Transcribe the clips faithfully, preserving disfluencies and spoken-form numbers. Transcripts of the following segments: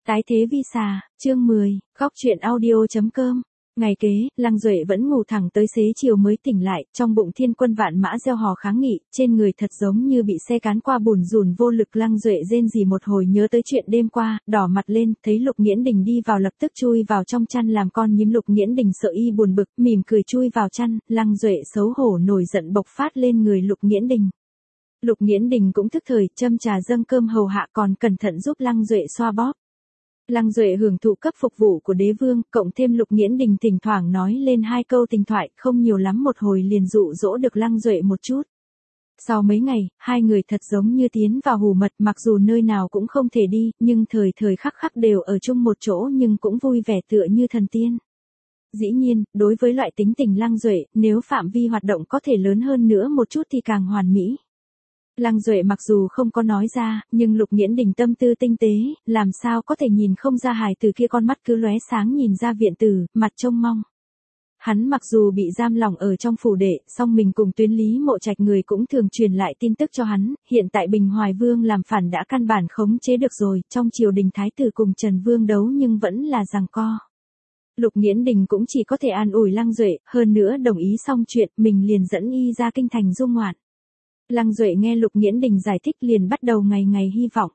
Tái thế vi xà, chương mười, góc truyện audio chấm com. Ngày kế, Lăng Duệ vẫn ngủ thẳng tới xế chiều mới tỉnh lại, trong bụng thiên quân vạn mã gieo hò kháng nghị, trên người thật giống như bị xe cán qua bùn rùn vô lực. Lăng Duệ rên rỉ một hồi nhớ tới chuyện đêm qua, đỏ mặt lên, thấy Lục Nghiễn Đình đi vào lập tức chui vào trong chăn làm con nhím. Lục Nghiễn Đình sợ y buồn bực, mỉm cười chui vào chăn, Lăng Duệ xấu hổ nổi giận bộc phát lên người Lục Nghiễn Đình. Lục Nghiễn Đình cũng thức thời, châm trà dâng cơm hầu hạ còn cẩn thận giúp Lăng Duệ xoa bóp. Lăng Duệ hưởng thụ cấp phục vụ của đế vương, cộng thêm Lục Nghiễn Đình thỉnh thoảng nói lên hai câu tình thoại, không nhiều lắm một hồi liền dụ dỗ được Lăng Duệ một chút. Sau mấy ngày, hai người thật giống như tiến vào hù mật, mặc dù nơi nào cũng không thể đi, nhưng thời thời khắc khắc đều ở chung một chỗ nhưng cũng vui vẻ tựa như thần tiên. Dĩ nhiên, đối với loại tính tình Lăng Duệ, nếu phạm vi hoạt động có thể lớn hơn nữa một chút thì càng hoàn mỹ. Lăng Duệ mặc dù không có nói ra, nhưng Lục Nghiễn Đình tâm tư tinh tế, làm sao có thể nhìn không ra hài từ kia con mắt cứ lóe sáng nhìn ra viện tử, mặt trông mong. Hắn mặc dù bị giam lỏng ở trong phủ đệ, song mình cùng Tuyến Lý Mộ Trạch người cũng thường truyền lại tin tức cho hắn, hiện tại Bình Hoài Vương làm phản đã căn bản khống chế được rồi, trong triều đình thái tử cùng Trần Vương đấu nhưng vẫn là giằng co. Lục Nghiễn Đình cũng chỉ có thể an ủi Lăng Duệ, hơn nữa đồng ý xong chuyện, mình liền dẫn y ra kinh thành du ngoạn. Lăng Duệ nghe Lục Nghiễn Đình giải thích liền bắt đầu ngày ngày hy vọng.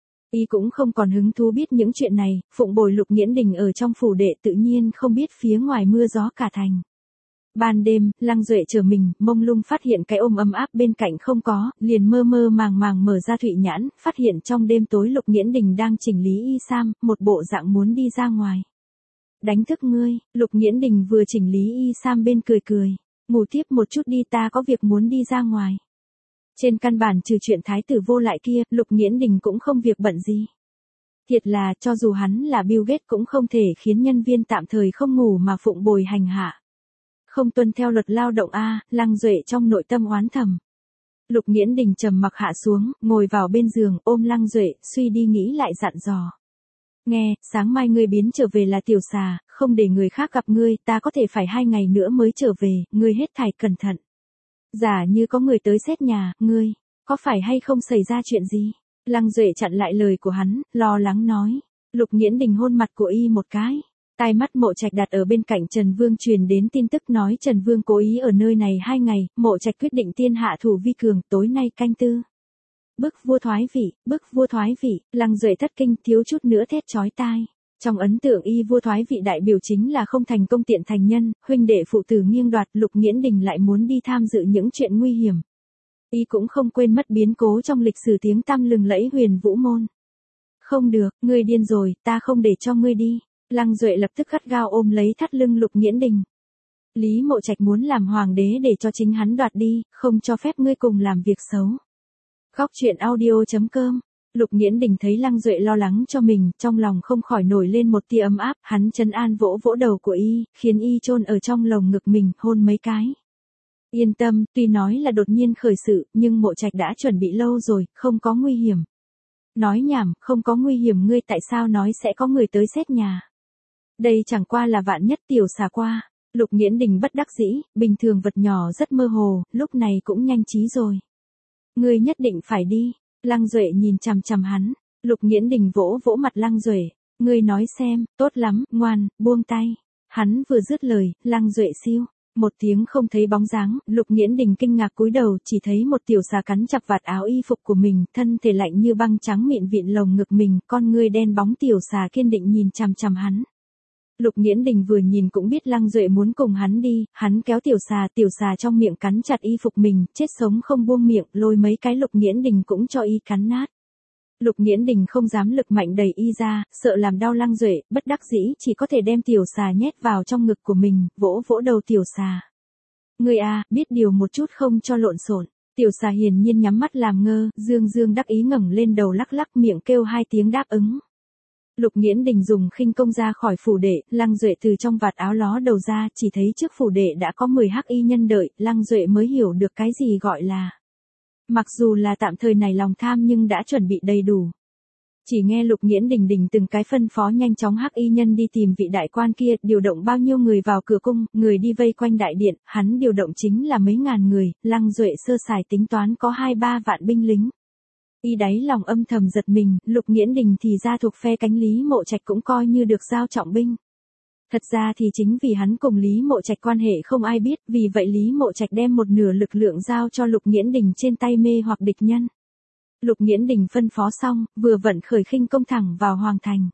Y cũng không còn hứng thú biết những chuyện này, phụng bồi Lục Nghiễn Đình ở trong phủ đệ tự nhiên không biết phía ngoài mưa gió cả thành. Ban đêm, Lăng Duệ chờ mình, mông lung phát hiện cái ôm ấm áp bên cạnh không có, liền mơ mơ màng màng mở ra thụy nhãn, phát hiện trong đêm tối Lục Nghiễn Đình đang chỉnh lý y sam, một bộ dạng muốn đi ra ngoài. Đánh thức ngươi, Lục Nghiễn Đình vừa chỉnh lý y sam bên cười cười, ngủ tiếp một chút đi, ta có việc muốn đi ra ngoài. Trên căn bản trừ chuyện thái tử vô lại kia, Lục Nghiễn Đình cũng không việc bận gì. Thiệt là, cho dù hắn là Bill Gates cũng không thể khiến nhân viên tạm thời không ngủ mà phụng bồi hành hạ. Không tuân theo luật lao động a, Lăng Duệ trong nội tâm oán thầm. Lục Nghiễn Đình trầm mặc hạ xuống, ngồi vào bên giường, ôm Lăng Duệ, suy đi nghĩ lại dặn dò. Nghe, sáng mai ngươi biến trở về là tiểu xà, không để người khác gặp ngươi, ta có thể phải hai ngày nữa mới trở về, ngươi hết thảy cẩn thận. Giả như có người tới xét nhà, ngươi, có phải hay không xảy ra chuyện gì? Lăng Duệ chặn lại lời của hắn, lo lắng nói. Lục Nghiễn Đình hôn mặt của y một cái. Tai mắt Mộ Trạch đặt ở bên cạnh Trần Vương truyền đến tin tức nói Trần Vương cố ý ở nơi này hai ngày, Mộ Trạch quyết định tiên hạ thủ vi cường, tối nay canh tư. Bức vua thoái vị, bức vua thoái vị, Lăng Duệ thất kinh thiếu chút nữa thét chói tai. Trong ấn tượng y vua thoái vị đại biểu chính là không thành công tiện thành nhân, huynh đệ phụ tử nghiêng đoạt, Lục Nghiễn Đình lại muốn đi tham dự những chuyện nguy hiểm. Y cũng không quên mất biến cố trong lịch sử tiếng tăm lừng lẫy Huyền Vũ môn. Không được, ngươi điên rồi, ta không để cho ngươi đi. Lăng Duệ lập tức gắt gao ôm lấy thắt lưng Lục Nghiễn Đình. Lý Mộ Trạch muốn làm hoàng đế để cho chính hắn đoạt đi, không cho phép ngươi cùng làm việc xấu. Góc truyện audio chấm com. Lục Nghiễn Đình thấy Lăng Duệ lo lắng cho mình, trong lòng không khỏi nổi lên một tia ấm áp, hắn trấn an vỗ vỗ đầu của y, khiến y chôn ở trong lồng ngực mình, hôn mấy cái. Yên tâm, tuy nói là đột nhiên khởi sự, nhưng Mộ Trạch đã chuẩn bị lâu rồi, không có nguy hiểm. Nói nhảm, không có nguy hiểm, ngươi tại sao nói sẽ có người tới xét nhà? Đây chẳng qua là vạn nhất tiểu xà qua. Lục Nghiễn Đình bất đắc dĩ, bình thường vật nhỏ rất mơ hồ, lúc này cũng nhanh trí rồi. Ngươi nhất định phải đi. Lăng Duệ nhìn chằm chằm hắn, Lục Nghiễn Đình vỗ vỗ mặt Lăng Duệ, ngươi nói xem, tốt lắm, ngoan, buông tay. Hắn vừa dứt lời, Lăng Duệ siêu, một tiếng không thấy bóng dáng, Lục Nghiễn Đình kinh ngạc cúi đầu, chỉ thấy một tiểu xà cắn chặt vạt áo y phục của mình, thân thể lạnh như băng trắng mịn vịn lồng ngực mình, con ngươi đen bóng tiểu xà kiên định nhìn chằm chằm hắn. Lục Nghiễn Đình vừa nhìn cũng biết Lăng Duệ muốn cùng hắn đi, hắn kéo tiểu xà, tiểu xà trong miệng cắn chặt y phục mình, chết sống không buông miệng, lôi mấy cái Lục Nghiễn Đình cũng cho y cắn nát. Lục Nghiễn Đình không dám lực mạnh đẩy y ra, sợ làm đau Lăng Duệ, bất đắc dĩ chỉ có thể đem tiểu xà nhét vào trong ngực của mình, vỗ vỗ đầu tiểu xà. Ngươi à, biết điều một chút không cho lộn xộn. Tiểu xà hiển nhiên nhắm mắt làm ngơ, dương dương đắc ý ngẩng lên đầu lắc lắc miệng kêu hai tiếng đáp ứng. Lục Nghiễn Đình dùng khinh công ra khỏi phủ đệ, Lăng Duệ từ trong vạt áo ló đầu ra, chỉ thấy trước phủ đệ đã có mười hắc y nhân đợi, Lăng Duệ mới hiểu được cái gì gọi là. Mặc dù là tạm thời này lòng tham nhưng đã chuẩn bị đầy đủ. Chỉ nghe Lục Nghiễn Đình đình từng cái phân phó nhanh chóng hắc y nhân đi tìm vị đại quan kia, điều động bao nhiêu người vào cửa cung, người đi vây quanh đại điện, hắn điều động chính là mấy ngàn người, Lăng Duệ sơ sài tính toán có hai ba vạn binh lính. Y đáy lòng âm thầm giật mình, Lục Nghiễn Đình thì ra thuộc phe cánh Lý Mộ Trạch cũng coi như được giao trọng binh. Thật ra thì chính vì hắn cùng Lý Mộ Trạch quan hệ không ai biết, vì vậy Lý Mộ Trạch đem một nửa lực lượng giao cho Lục Nghiễn Đình trên tay mê hoặc địch nhân. Lục Nghiễn Đình phân phó xong, vừa vận khởi khinh công thẳng vào hoàng thành.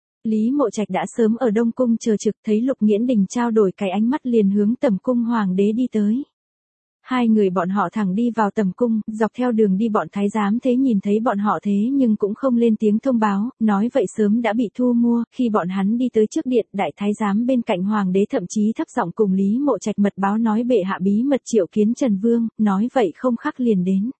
Lý Mộ Trạch đã sớm ở Đông Cung chờ trực, thấy Lục Nghiễn Đình trao đổi cái ánh mắt liền hướng Tẩm Cung hoàng đế đi tới. Hai người bọn họ thẳng đi vào Tẩm Cung, dọc theo đường đi bọn thái giám thế nhìn thấy bọn họ thế nhưng cũng không lên tiếng thông báo, nói vậy sớm đã bị thu mua. Khi bọn hắn đi tới trước điện, đại thái giám bên cạnh hoàng đế thậm chí thấp giọng cùng Lý Mộ Trạch mật báo nói bệ hạ bí mật triệu kiến Trần Vương, nói vậy không khắc liền đến.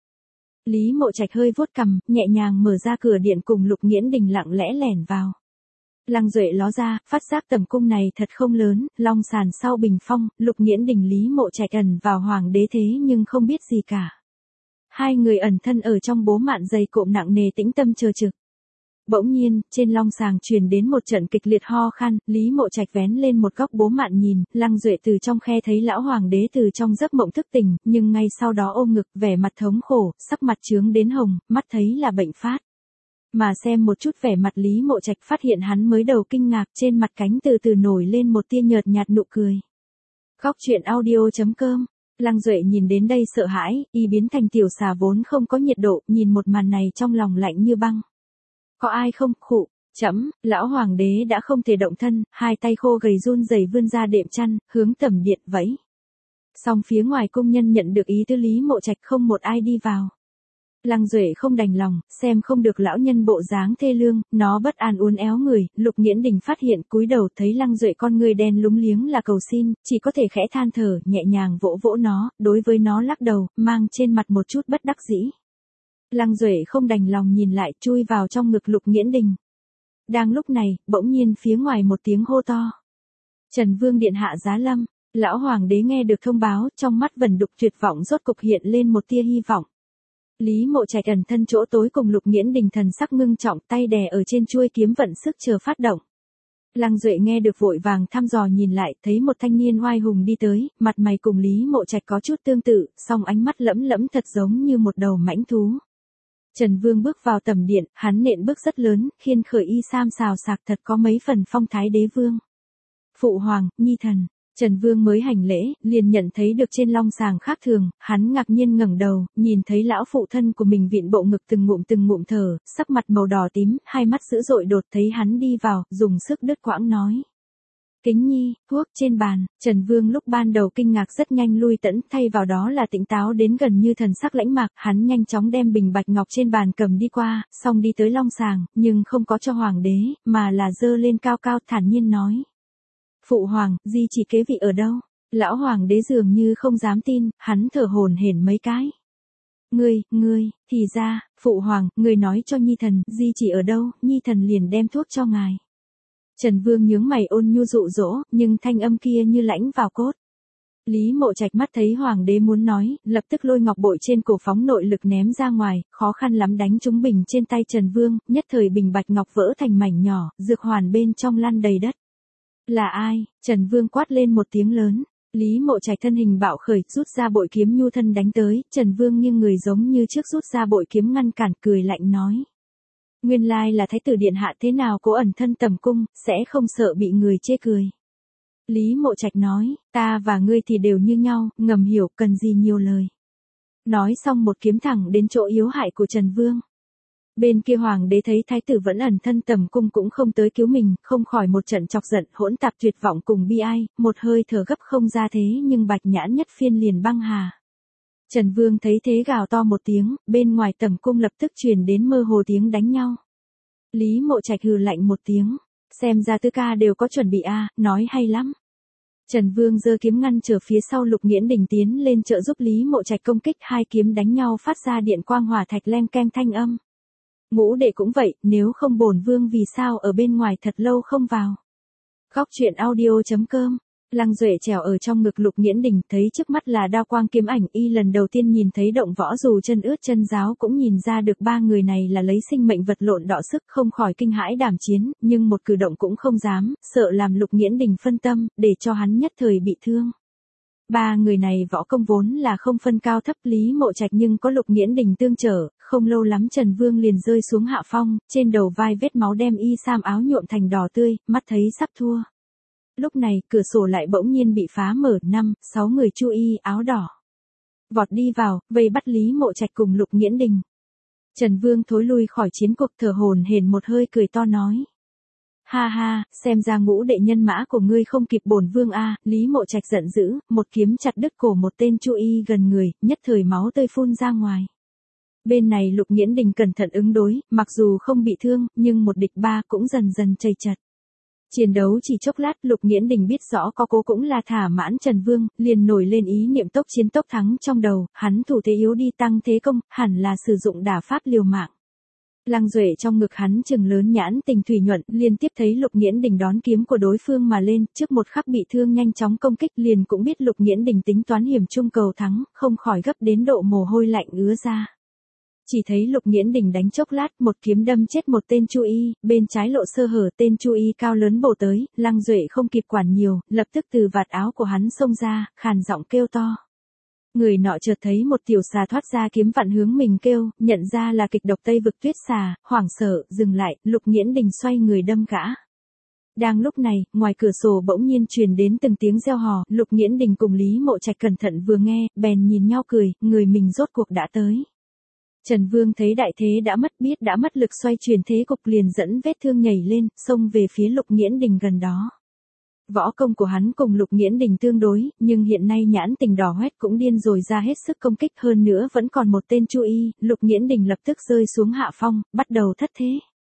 Lý Mộ Trạch hơi vuốt cằm, nhẹ nhàng mở ra cửa điện cùng Lục Nghiễn Đình lặng lẽ lẻn vào. Lăng Duệ ló ra, phát giác Tẩm Cung này thật không lớn, long sàn sau bình phong, Lục Nghiễn Đình Lý Mộ Trạch ẩn vào hoàng đế thế nhưng không biết gì cả. Hai người ẩn thân ở trong bố mạn dày cộm nặng nề tĩnh tâm chờ trực. Bỗng nhiên, trên long sàng truyền đến một trận kịch liệt ho khan, Lý Mộ Trạch vén lên một góc bố mạn nhìn, Lăng Duệ từ trong khe thấy lão hoàng đế từ trong giấc mộng thức tỉnh, nhưng ngay sau đó ôm ngực, vẻ mặt thống khổ, sắc mặt trướng đến hồng, mắt thấy là bệnh phát. Mà xem một chút vẻ mặt Lý Mộ Trạch phát hiện hắn mới đầu kinh ngạc, trên mặt cánh từ từ nổi lên một tia nhợt nhạt nụ cười. Góc truyện audio chấm com. Lăng Duệ nhìn đến đây sợ hãi, y biến thành tiểu xà vốn không có nhiệt độ, nhìn một màn này trong lòng lạnh như băng. Có ai không, khụ, chấm, lão hoàng đế đã không thể động thân, hai tay khô gầy run rẩy vươn ra đệm chăn, hướng tẩm điện vẫy. Song phía ngoài cung nhân nhận được ý tứ Lý Mộ Trạch không một ai đi vào. Lăng Duệ không đành lòng, xem không được lão nhân bộ dáng thê lương, nó bất an uốn éo người, Lục Nghiễn Đình phát hiện cúi đầu thấy Lăng Duệ con người đen lúng liếng là cầu xin, chỉ có thể khẽ than thở, nhẹ nhàng vỗ vỗ nó, đối với nó lắc đầu, mang trên mặt một chút bất đắc dĩ. Lăng Duệ không đành lòng nhìn lại, chui vào trong ngực Lục Nghiễn Đình. Đang lúc này, bỗng nhiên phía ngoài một tiếng hô to. Trần Vương điện hạ giá lâm, lão hoàng đế nghe được thông báo, trong mắt vẩn đục tuyệt vọng rốt cục hiện lên một tia hy vọng. Lý Mộ Trạch ẩn thân chỗ tối cùng Lục Nghiễn Đình thần sắc ngưng trọng, tay đè ở trên chuôi kiếm vận sức chờ phát động. Lăng Duệ nghe được vội vàng thăm dò nhìn lại, thấy một thanh niên oai hùng đi tới, mặt mày cùng Lý Mộ Trạch có chút tương tự, song ánh mắt lẫm lẫm thật giống như một đầu mãnh thú. Trần Vương bước vào tầm điện, hắn nện bước rất lớn, khiên khởi y sam xào sạc thật có mấy phần phong thái đế vương. Phụ hoàng, nhi thần. Trần Vương mới hành lễ, liền nhận thấy được trên long sàng khác thường, hắn ngạc nhiên ngẩng đầu, nhìn thấy lão phụ thân của mình vịn bộ ngực từng ngụm từng ngụm thở, sắc mặt màu đỏ tím, hai mắt dữ dội đột thấy hắn đi vào, dùng sức đứt quãng nói. Kính nhi, thuốc trên bàn, Trần Vương lúc ban đầu kinh ngạc rất nhanh lui tẫn, thay vào đó là tỉnh táo đến gần như thần sắc lãnh mạc, hắn nhanh chóng đem bình bạch ngọc trên bàn cầm đi qua, xong đi tới long sàng, nhưng không có cho hoàng đế, mà là dơ lên cao cao thản nhiên nói. Phụ hoàng, di chỉ kế vị ở đâu? Lão hoàng đế dường như không dám tin, hắn thở hổn hển mấy cái. Ngươi, ngươi, thì ra, phụ hoàng, ngươi nói cho nhi thần, di chỉ ở đâu, nhi thần liền đem thuốc cho ngài. Trần Vương nhướng mày ôn nhu dụ dỗ, nhưng thanh âm kia như lãnh vào cốt. Lý Mộ Trạch mắt thấy hoàng đế muốn nói, lập tức lôi ngọc bội trên cổ phóng nội lực ném ra ngoài, khó khăn lắm đánh trúng bình trên tay Trần Vương, nhất thời bình bạch ngọc vỡ thành mảnh nhỏ, dược hoàn bên trong lăn đầy đất. Là ai? Trần Vương quát lên một tiếng lớn. Lý Mộ Trạch thân hình bạo khởi, rút ra bội kiếm nhu thân đánh tới, Trần Vương nghiêng người giống như trước rút ra bội kiếm ngăn cản, cười lạnh nói. Nguyên lai là thái tử điện hạ, thế nào cố ẩn thân tầm cung, sẽ không sợ bị người chê cười. Lý Mộ Trạch nói, ta và ngươi thì đều như nhau, ngầm hiểu, cần gì nhiều lời. Nói xong một kiếm thẳng đến chỗ yếu hại của Trần Vương. Bên kia hoàng đế thấy thái tử vẫn ẩn thân tầm cung cũng không tới cứu mình, không khỏi một trận chọc giận, hỗn tạp tuyệt vọng cùng bi ai, một hơi thở gấp không ra thế nhưng bạch nhãn nhất phiên liền băng hà. Trần Vương thấy thế gào to một tiếng, bên ngoài tầm cung lập tức truyền đến mơ hồ tiếng đánh nhau. Lý Mộ Trạch hừ lạnh một tiếng, xem ra tứ ca đều có chuẩn bị a, à, nói hay lắm. Trần Vương giơ kiếm ngăn trở phía sau Lục Nghiễn Đình tiến lên trợ giúp Lý Mộ Trạch công kích, hai kiếm đánh nhau phát ra điện quang hỏa thạch leng keng thanh âm. Ngũ đệ cũng vậy, nếu không bổn vương vì sao ở bên ngoài thật lâu không vào. Góc truyện audio chấm com. Lăng Duệ trèo ở trong ngực Lục Nghiễn Đình, thấy trước mắt là đao quang kiếm ảnh, y lần đầu tiên nhìn thấy động võ dù chân ướt chân giáo cũng nhìn ra được ba người này là lấy sinh mệnh vật lộn đọ sức, không khỏi kinh hãi đảm chiến, nhưng một cử động cũng không dám, sợ làm Lục Nghiễn Đình phân tâm, để cho hắn nhất thời bị thương. Ba người này võ công vốn là không phân cao thấp, Lý Mộ Trạch nhưng có Lục Nghiễn Đình tương trợ, không lâu lắm Trần Vương liền rơi xuống hạ phong, trên đầu vai vết máu đem y sam áo nhuộm thành đỏ tươi, mắt thấy sắp thua. Lúc này, cửa sổ lại bỗng nhiên bị phá mở, năm, sáu người Chu y áo đỏ vọt đi vào, vây bắt Lý Mộ Trạch cùng Lục Nghiễn Đình. Trần Vương thối lui khỏi chiến cuộc, thở hổn hển một hơi, cười to nói: "Ha ha, xem ra Ngũ đệ nhân mã của ngươi không kịp bổn vương a." Lý Mộ Trạch giận dữ, một kiếm chặt đứt cổ một tên Chu y gần người, nhất thời máu tươi phun ra ngoài. Bên này Lục Nghiễn Đình cẩn thận ứng đối, mặc dù không bị thương, nhưng một địch ba cũng dần dần chầy chật. Chiến đấu chỉ chốc lát, Lục Nghiễn Đình biết rõ có cố cũng là thả mãn Trần Vương, liền nổi lên ý niệm tốc chiến tốc thắng trong đầu, hắn thủ thế yếu đi tăng thế công, hẳn là sử dụng đả pháp liều mạng. Lăng Duệ trong ngực hắn trừng lớn nhãn tình thủy nhuận, liên tiếp thấy Lục Nghiễn Đình đón kiếm của đối phương mà lên, trước một khắc bị thương nhanh chóng công kích, liền cũng biết Lục Nghiễn Đình tính toán hiểm trung cầu thắng, không khỏi gấp đến độ mồ hôi lạnh ứa ra. Chỉ thấy Lục Nghiễn Đình đánh chốc lát, một kiếm đâm chết một tên Chu y, bên trái lộ sơ hở, tên Chu y cao lớn bổ tới, Lăng Duệ không kịp quản nhiều, lập tức từ vạt áo của hắn xông ra, khàn giọng kêu to. Người nọ chợt thấy một tiểu xà thoát ra kiếm vặn hướng mình kêu, nhận ra là kịch độc Tây vực tuyết xà, hoảng sợ, dừng lại, Lục Nghiễn Đình xoay người đâm gã. Đang lúc này, ngoài cửa sổ bỗng nhiên truyền đến từng tiếng reo hò, Lục Nghiễn Đình cùng Lý Mộ Trạch cẩn thận vừa nghe, bèn nhìn nhau cười, người mình rốt cuộc đã tới. Trần Vương thấy đại thế đã mất, biết đã mất lực xoay chuyển thế cục, liền dẫn vết thương nhảy lên, xông về phía Lục Nghiễn Đình gần đó. Võ công của hắn cùng Lục Nghiễn Đình tương đối, nhưng hiện nay nhãn tình đỏ hoét cũng điên rồi ra hết sức công kích, hơn nữa vẫn còn một tên Chu y, Lục Nghiễn Đình lập tức rơi xuống hạ phong, bắt đầu thất thế.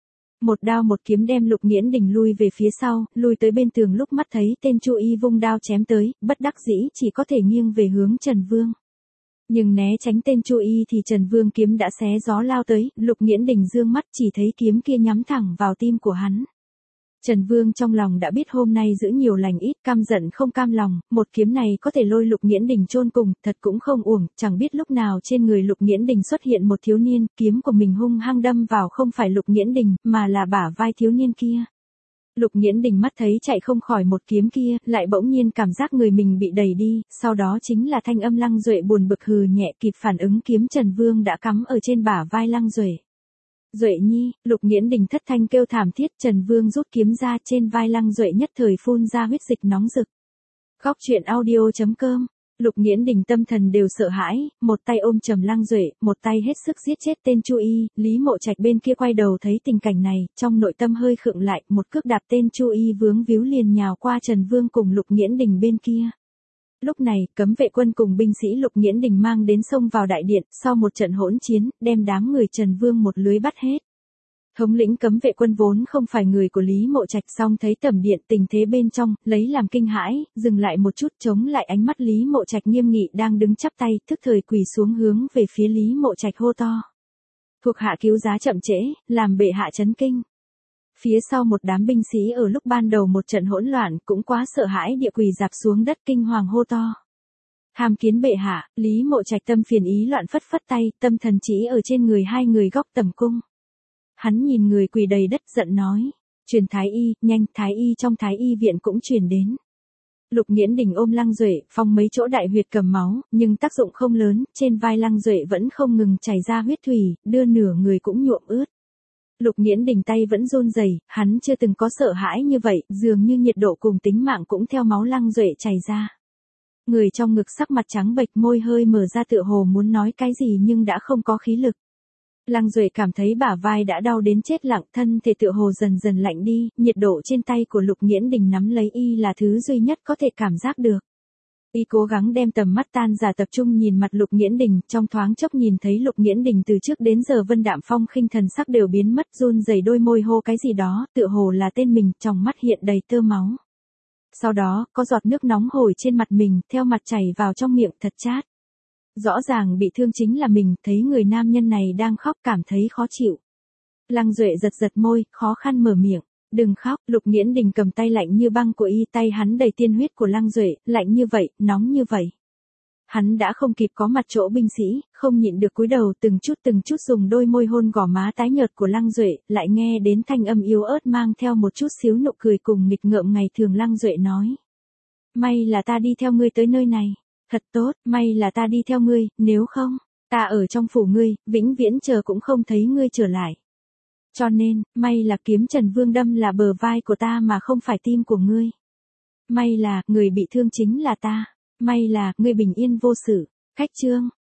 Một đao một kiếm đem Lục Nghiễn Đình lui về phía sau, lui tới bên tường, lúc mắt thấy tên Chu y vung đao chém tới, bất đắc dĩ chỉ có thể nghiêng về hướng Trần Vương. Nhưng né tránh tên Chu y thì Trần Vương kiếm đã xé gió lao tới, Lục Nghiễn Đình dương mắt chỉ thấy kiếm kia nhắm thẳng vào tim của hắn. Trần Vương trong lòng đã biết hôm nay giữ nhiều lành ít, căm giận không cam lòng, một kiếm này có thể lôi Lục Nghiễn Đình chôn cùng, thật cũng không uổng, chẳng biết lúc nào trên người Lục Nghiễn Đình xuất hiện một thiếu niên, kiếm của mình hung hăng đâm vào không phải Lục Nghiễn Đình, mà là bả vai thiếu niên kia. Lục Nghiễn Đình mắt thấy chạy không khỏi một kiếm kia, lại bỗng nhiên cảm giác người mình bị đẩy đi, sau đó chính là thanh âm Lăng Duệ buồn bực hừ nhẹ, kịp phản ứng kiếm Trần Vương đã cắm ở trên bả vai Lăng Duệ. Duệ nhi, Lục Nghiễn Đình thất thanh kêu thảm thiết, Trần Vương rút kiếm ra, trên vai Lăng Duệ nhất thời phun ra huyết dịch nóng rực. Góc truyện audio chấm com. Lục Nghiễn Đình tâm thần đều sợ hãi, một tay ôm trầm Lăng Duệ, một tay hết sức giết chết tên Chu y, Lý Mộ Trạch bên kia quay đầu thấy tình cảnh này, trong nội tâm hơi khựng lại, một cước đạp tên Chu y vướng víu liền nhào qua Trần Vương cùng Lục Nghiễn Đình bên kia. Lúc này, cấm vệ quân cùng binh sĩ Lục Nghiễn Đình mang đến xông vào đại điện, sau một trận hỗn chiến, đem đám người Trần Vương một lưới bắt hết. Thống lĩnh cấm vệ quân vốn không phải người của Lý Mộ Trạch, song thấy tầm điện tình thế bên trong, lấy làm kinh hãi, dừng lại một chút, chống lại ánh mắt Lý Mộ Trạch nghiêm nghị đang đứng chắp tay, thức thời quỳ xuống hướng về phía Lý Mộ Trạch hô to. Thuộc hạ cứu giá chậm trễ, làm bệ hạ chấn kinh. Phía sau một đám binh sĩ ở lúc ban đầu một trận hỗn loạn cũng quá sợ hãi, địa quỳ dạp xuống đất kinh hoàng hô to. Tham kiến bệ hạ, Lý Mộ Trạch tâm phiền ý loạn phất phất tay, tâm thần chỉ ở trên người hai người góc tầm cung. Hắn nhìn người quỳ đầy đất giận nói, truyền thái y, nhanh, thái y trong thái y viện cũng truyền đến. Lục Nghiễn Đình ôm Lăng Duệ, phong mấy chỗ đại huyệt cầm máu, nhưng tác dụng không lớn, trên vai Lăng Duệ vẫn không ngừng chảy ra huyết thủy, đưa nửa người cũng nhuộm ướt. Lục Nghiễn Đình tay vẫn run rẩy, hắn chưa từng có sợ hãi như vậy, dường như nhiệt độ cùng tính mạng cũng theo máu Lăng Duệ chảy ra. Người trong ngực sắc mặt trắng bệch, môi hơi mở ra tựa hồ muốn nói cái gì nhưng đã không có khí lực. Lăng Duệ cảm thấy bả vai đã đau đến chết lặng, thân thể tựa hồ dần dần lạnh đi, nhiệt độ trên tay của Lục Nghiễn Đình nắm lấy y là thứ duy nhất có thể cảm giác được. Y cố gắng đem tầm mắt tan giả tập trung nhìn mặt Lục Nghiễn Đình, trong thoáng chốc nhìn thấy Lục Nghiễn Đình từ trước đến giờ vân đạm phong khinh, thần sắc đều biến mất, run rẩy đôi môi hô cái gì đó, tựa hồ là tên mình, trong mắt hiện đầy tơ máu. Sau đó, có giọt nước nóng hổi trên mặt mình, theo mặt chảy vào trong miệng, thật chát. Rõ ràng bị thương chính là mình, thấy người nam nhân này đang khóc cảm thấy khó chịu. Lăng Duệ giật giật môi, khó khăn mở miệng. Đừng khóc, Lục Nghiễn Đình cầm tay lạnh như băng của y, tay hắn đầy tiên huyết của Lăng Duệ, lạnh như vậy, nóng như vậy. Hắn đã không kịp có mặt chỗ binh sĩ, không nhịn được cúi đầu từng chút từng chút dùng đôi môi hôn gò má tái nhợt của Lăng Duệ, lại nghe đến thanh âm yếu ớt mang theo một chút xíu nụ cười cùng nghịch ngợm ngày thường. Lăng Duệ nói. May là ta đi theo ngươi tới nơi này. Thật tốt, may là ta đi theo ngươi, nếu không. Ta ở trong phủ ngươi, vĩnh viễn chờ cũng không thấy ngươi trở lại. Cho nên, may là kiếm Trần Vương đâm là bờ vai của ta mà không phải tim của ngươi. May là, người bị thương chính là ta. May là, ngươi bình yên vô sự. Khách chương.